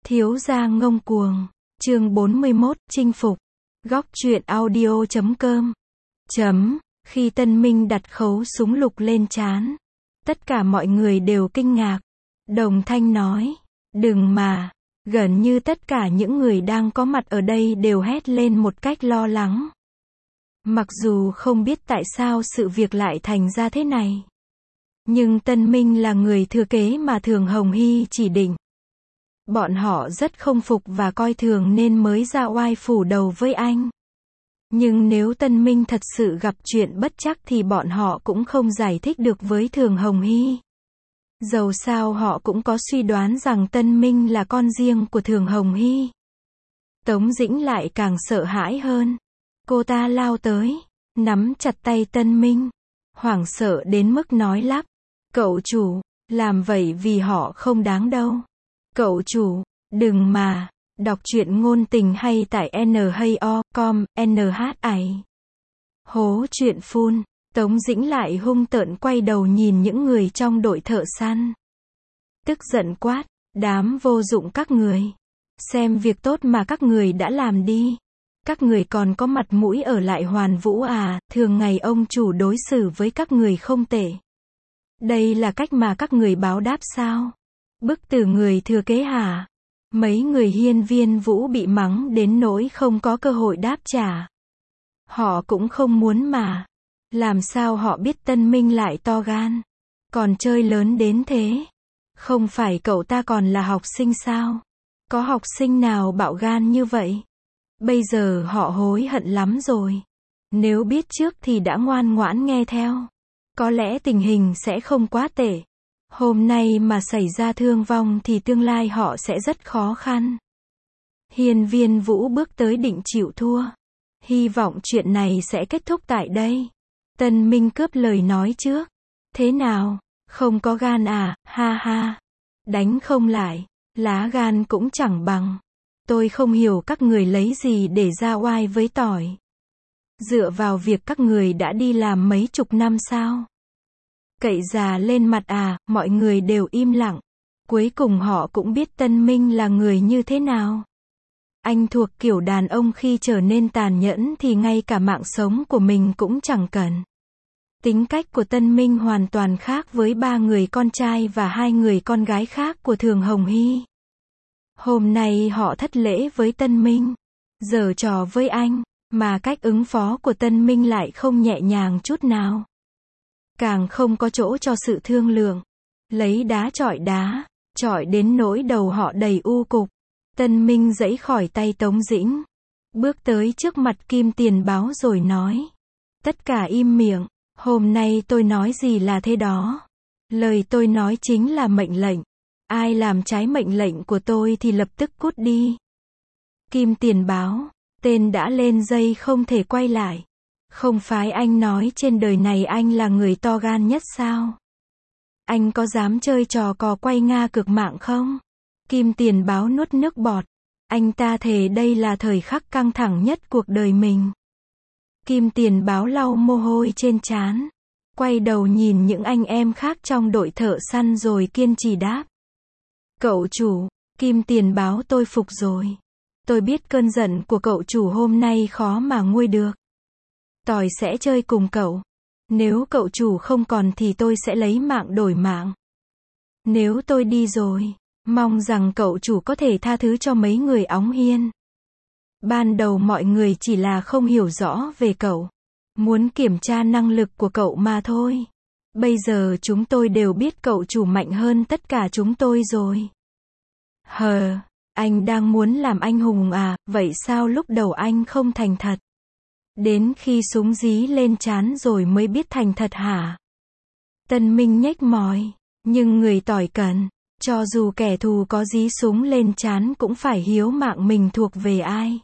Thiếu gia ngông cuồng. Chương 41, chinh phục. Góc truyện audio.com. Khi Tân Minh đặt khẩu súng lục lên trán, tất cả mọi người đều kinh ngạc. Đồng thanh nói, đừng mà. Gần như tất cả những người đang có mặt ở đây đều hét lên một cách lo lắng. Mặc dù không biết tại sao sự việc lại thành ra thế này, nhưng Tân Minh là người thừa kế mà Thường Hồng Hy chỉ định. Bọn họ rất không phục và coi thường nên mới ra oai phủ đầu với anh. Nhưng nếu Tân Minh thật sự gặp chuyện bất trắc thì bọn họ cũng không giải thích được với Thường Hồng Hy. Dầu sao họ cũng có suy đoán rằng Tân Minh là con riêng của Thường Hồng Hy. Tống Dĩnh lại càng sợ hãi hơn. Cô ta lao tới, nắm chặt tay Tân Minh, hoảng sợ đến mức nói lắp. Cậu chủ, làm vậy vì họ không đáng đâu. Cậu chủ, đừng mà. Đọc truyện ngôn tình hay tại nhao.com, nh ấy. Hố truyện phun. Tống Dĩnh lại hung tợn quay đầu nhìn những người trong đội thợ săn. Tức giận quát, đám vô dụng các người. Xem việc tốt mà các người đã làm đi. Các người còn có mặt mũi ở lại Hoàn Vũ à, thường ngày ông chủ đối xử với các người không tệ. Đây là cách mà các người báo đáp sao? Bức tử người thừa kế hả? Mấy người hiên viên Vũ bị mắng đến nỗi không có cơ hội đáp trả. Họ cũng không muốn mà. Làm sao họ biết Tân Minh lại to gan, còn chơi lớn đến thế? Không phải cậu ta còn là học sinh sao? Có học sinh nào bạo gan như vậy? Bây giờ họ hối hận lắm rồi. Nếu biết trước thì đã ngoan ngoãn nghe theo, có lẽ tình hình sẽ không quá tệ. Hôm nay mà xảy ra thương vong thì tương lai họ sẽ rất khó khăn. Hiên viên Vũ bước tới định chịu thua. Hy vọng chuyện này sẽ kết thúc tại đây. Tân Minh cướp lời nói trước. Thế nào? Không có gan à? Ha ha. Đánh không lại. Lá gan cũng chẳng bằng. Tôi không hiểu các người lấy gì để ra oai với tỏi. Dựa vào việc các người đã đi làm mấy chục năm sao? Cậy già lên mặt à? Mọi người đều im lặng. Cuối cùng họ cũng biết Tân Minh là người như thế nào. Anh thuộc kiểu đàn ông khi trở nên tàn nhẫn thì ngay cả mạng sống của mình cũng chẳng cần. Tính cách của Tân Minh hoàn toàn khác với 3 người con trai và 2 người con gái khác của Thường Hồng Hy. Hôm nay họ thất lễ với Tân Minh, giở trò với anh, mà cách ứng phó của Tân Minh lại không nhẹ nhàng chút nào. Càng không có chỗ cho sự thương lượng. Lấy đá, chọi đến nỗi đầu họ đầy u cục. Tân Minh giãy khỏi tay Tống Dĩnh, bước tới trước mặt Kim Tiền Báo rồi nói. Tất cả im miệng, hôm nay tôi nói gì là thế đó. Lời tôi nói chính là mệnh lệnh. Ai làm trái mệnh lệnh của tôi thì lập tức cút đi. Kim Tiền Báo, tên đã lên dây không thể quay lại. Không phải anh nói trên đời này anh là người to gan nhất sao? Anh có dám chơi trò cò quay Nga cược mạng không? Kim Tiền Báo nuốt nước bọt. Anh ta thề đây là thời khắc căng thẳng nhất cuộc đời mình. Kim Tiền Báo lau mồ hôi trên trán, quay đầu nhìn những anh em khác trong đội thợ săn rồi kiên trì đáp. Cậu chủ, Kim Tiền Báo tôi phục rồi. Tôi biết cơn giận của cậu chủ hôm nay khó mà nguôi được. Tỏi sẽ chơi cùng cậu. Nếu cậu chủ không còn thì tôi sẽ lấy mạng đổi mạng. Nếu tôi đi rồi, mong rằng cậu chủ có thể tha thứ cho mấy người óng hiên. Ban đầu mọi người chỉ là không hiểu rõ về cậu, muốn kiểm tra năng lực của cậu mà thôi. Bây giờ chúng tôi đều biết cậu chủ mạnh hơn tất cả chúng tôi rồi. Hờ, anh đang muốn làm anh hùng à? Vậy sao lúc đầu anh không thành thật? Đến khi súng dí lên trán rồi mới biết thành thật hả? Tân Minh nhếch môi, nhưng người tỏi cần, cho dù kẻ thù có dí súng lên trán cũng phải hiếu mạng mình thuộc về ai.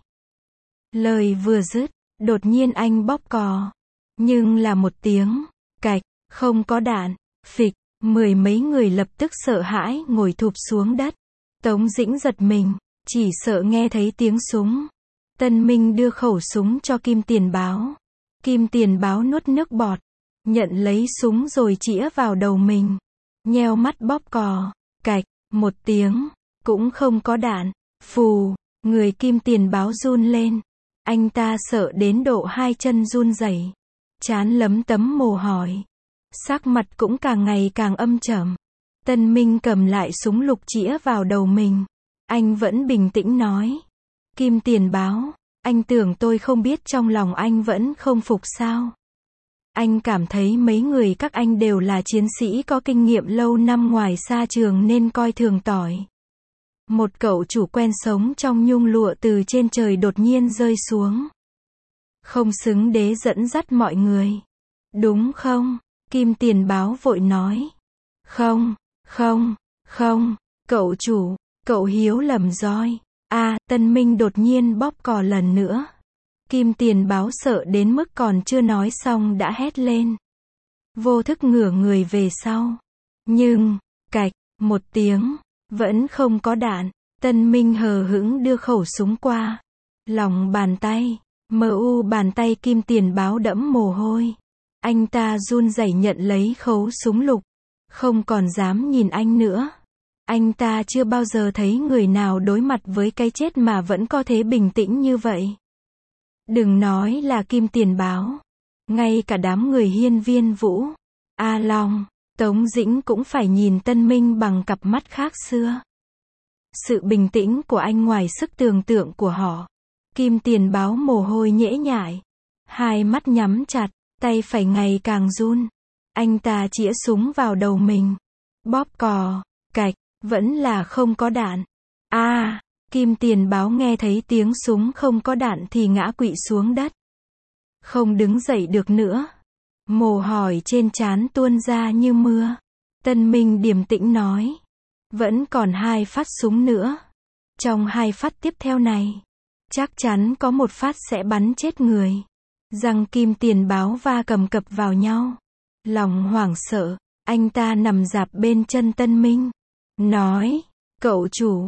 Lời vừa dứt, đột nhiên anh bóp cò. Nhưng là một tiếng, cạch, không có đạn, phịch, 10 mấy người lập tức sợ hãi ngồi thụp xuống đất. Tống Dĩnh giật mình, chỉ sợ nghe thấy tiếng súng. Tân Minh đưa khẩu súng cho Kim Tiền Báo. Kim Tiền Báo nuốt nước bọt, nhận lấy súng rồi chĩa vào đầu mình. Nheo mắt bóp cò, cạch, một tiếng, cũng không có đạn. Phù, người Kim Tiền Báo run lên. Anh ta sợ đến độ hai chân run rẩy, trán lấm tấm mồ hôi, sắc mặt cũng càng ngày càng âm trầm. Tân Minh cầm lại súng lục chĩa vào đầu mình. Anh vẫn bình tĩnh nói. Kim Tiền Báo, anh tưởng tôi không biết trong lòng anh vẫn không phục sao? Anh cảm thấy mấy người các anh đều là chiến sĩ có kinh nghiệm lâu năm ngoài xa trường nên coi thường tỏi. Một cậu chủ quen sống trong nhung lụa từ trên trời đột nhiên rơi xuống. Không xứng đế dẫn dắt mọi người. Đúng không? Kim Tiền Báo vội nói. Không, không, không, cậu chủ, cậu hiếu lầm rồi. Tân Minh đột nhiên bóp cò lần nữa. Kim Tiền Báo sợ đến mức còn chưa nói xong đã hét lên. Vô thức ngửa người về sau. Nhưng, cạch, một tiếng, vẫn không có đạn. Tân Minh hờ hững đưa khẩu súng qua. Lòng bàn tay, bàn tay Kim Tiền Báo đẫm mồ hôi. Anh ta run rẩy nhận lấy khẩu súng lục. Không còn dám nhìn anh nữa. Anh ta chưa bao giờ thấy người nào đối mặt với cái chết mà vẫn có thể bình tĩnh như vậy. Đừng nói là Kim Tiền Báo. Ngay cả đám người Hiên Viên Vũ, A Long, Tống Dĩnh cũng phải nhìn Tân Minh bằng cặp mắt khác xưa. Sự bình tĩnh của anh ngoài sức tưởng tượng của họ. Kim Tiền Báo mồ hôi nhễ nhại. Hai mắt nhắm chặt, tay phải ngày càng run. Anh ta chĩa súng vào đầu mình. Bóp cò, cạch, vẫn là không có đạn. Kim Tiền Báo nghe thấy tiếng súng không có đạn thì ngã quỵ xuống đất. Không đứng dậy được nữa. Mồ hôi trên trán tuôn ra như mưa. Tân Minh điềm tĩnh nói. Vẫn còn 2 phát súng nữa. Trong 2 phát tiếp theo này, chắc chắn có 1 phát sẽ bắn chết người. Răng Kim Tiền Báo va cầm cập vào nhau. Lòng hoảng sợ, anh ta nằm rạp bên chân Tân Minh. Nói, cậu chủ,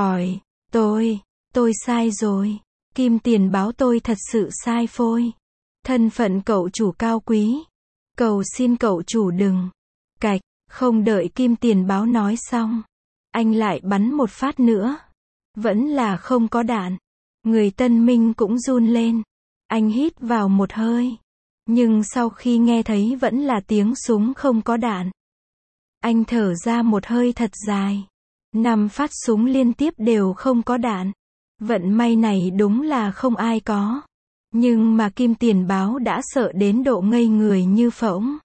tôi sai rồi. Kim Tiền Báo tôi thật sự sai phôi. Thân phận cậu chủ cao quý. Cầu xin cậu chủ đừng. Cạch, không đợi Kim Tiền Báo nói xong. Anh lại bắn 1 phát nữa. Vẫn là không có đạn. Người Tân Minh cũng run lên. Anh hít vào một hơi. Nhưng sau khi nghe thấy vẫn là tiếng súng không có đạn. Anh thở ra một hơi thật dài. 5 phát súng liên tiếp đều không có đạn. Vận may này đúng là không ai có. Nhưng mà Kim Tiền Báo đã sợ đến độ ngây người như phỗng.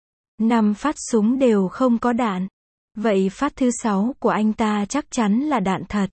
5 phát súng đều không có đạn. Vậy phát thứ 6 của anh ta chắc chắn là đạn thật.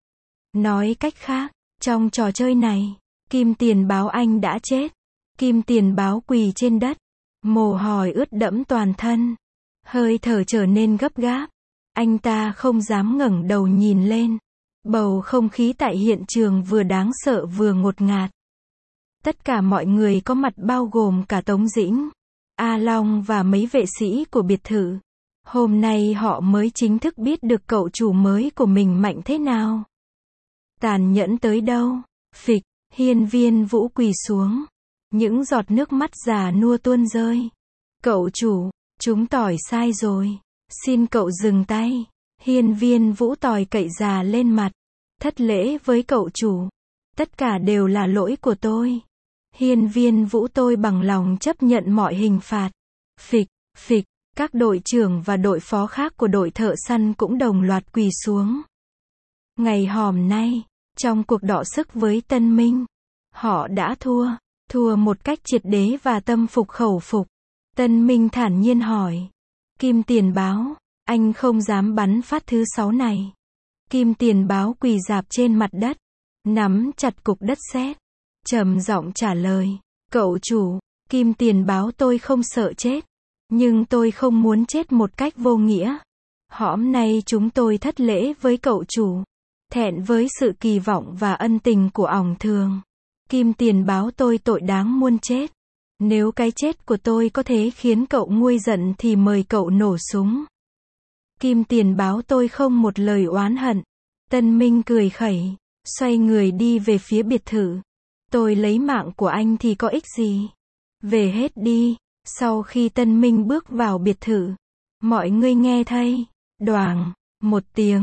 Nói cách khác, trong trò chơi này, Kim Tiền Báo anh đã chết. Kim Tiền Báo quỳ trên đất. Mồ hôi ướt đẫm toàn thân. Hơi thở trở nên gấp gáp. Anh ta không dám ngẩng đầu nhìn lên. Bầu không khí tại hiện trường vừa đáng sợ vừa ngột ngạt. Tất cả mọi người có mặt bao gồm cả Tống Dĩnh, A Long và mấy vệ sĩ của biệt thự. Hôm nay họ mới chính thức biết được cậu chủ mới của mình mạnh thế nào. Tàn nhẫn tới đâu. Phịch, Hiên Viên Vũ quỳ xuống. Những giọt nước mắt già nua tuôn rơi. Cậu chủ, chúng tỏi sai rồi. Xin cậu dừng tay. Hiên Viên Vũ tỏi cậy già lên mặt. Thất lễ với cậu chủ. Tất cả đều là lỗi của tôi. Hiên Viên Vũ tôi bằng lòng chấp nhận mọi hình phạt. Phịch, phịch, các đội trưởng và đội phó khác của đội thợ săn cũng đồng loạt quỳ xuống. Ngày hôm nay, trong cuộc đọ sức với Tân Minh, họ đã thua một cách triệt để và tâm phục khẩu phục. Tân Minh thản nhiên hỏi. Kim Tiền Báo, anh không dám bắn phát thứ 6 này. Kim Tiền Báo quỳ rạp trên mặt đất, nắm chặt cục đất sét, trầm giọng trả lời. Cậu chủ, Kim Tiền Báo tôi không sợ chết. Nhưng tôi không muốn chết một cách vô nghĩa. Hôm nay chúng tôi thất lễ với cậu chủ. Thẹn với sự kỳ vọng và ân tình của ỏng thường. Kim Tiền Báo tôi tội đáng muôn chết. Nếu cái chết của tôi có thể khiến cậu nguôi giận thì mời cậu nổ súng. Kim Tiền Báo tôi không một lời oán hận. Tân Minh cười khẩy, xoay người đi về phía biệt thự. Tôi lấy mạng của anh thì có ích gì? Về hết đi. Sau khi Tân Minh bước vào biệt thự, mọi người nghe thấy, đoàng, một tiếng,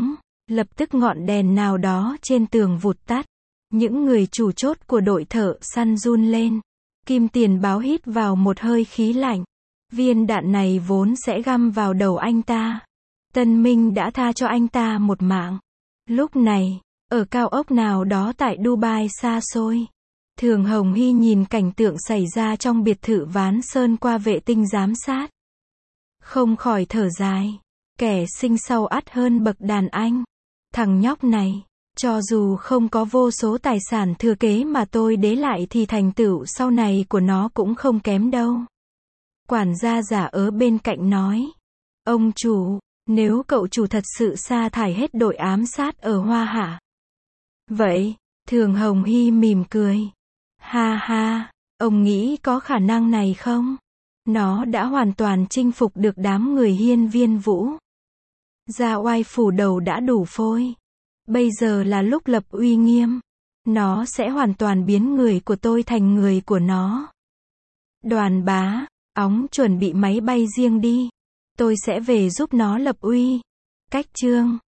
Lập tức ngọn đèn nào đó trên tường vụt tắt. Những người chủ chốt của đội thợ săn run lên. Kim Tiền Báo hít vào một hơi khí lạnh. Viên đạn này vốn sẽ găm vào đầu anh ta. Tân Minh đã tha cho anh ta một mạng. Lúc này, ở cao ốc nào đó tại Dubai xa xôi, Thường Hồng Hy nhìn cảnh tượng xảy ra trong biệt thự Ván Sơn qua vệ tinh giám sát. Không khỏi thở dài. Kẻ sinh sau ắt hơn bậc đàn anh. Thằng nhóc này, cho dù không có vô số tài sản thừa kế mà tôi để lại thì thành tựu sau này của nó cũng không kém đâu. Quản gia giả ở bên cạnh nói. Ông chủ, nếu cậu chủ thật sự sa thải hết đội ám sát ở Hoa Hạ. Vậy, Thường Hồng Hy mỉm cười. Ha ha, ông nghĩ có khả năng này không? Nó đã hoàn toàn chinh phục được đám người Hiên Viên Vũ. Gia oai phủ đầu đã đủ phôi. Bây giờ là lúc lập uy nghiêm. Nó sẽ hoàn toàn biến người của tôi thành người của nó. Đoàn Bá, óng chuẩn bị máy bay riêng đi. Tôi sẽ về giúp nó lập uy. Cách chương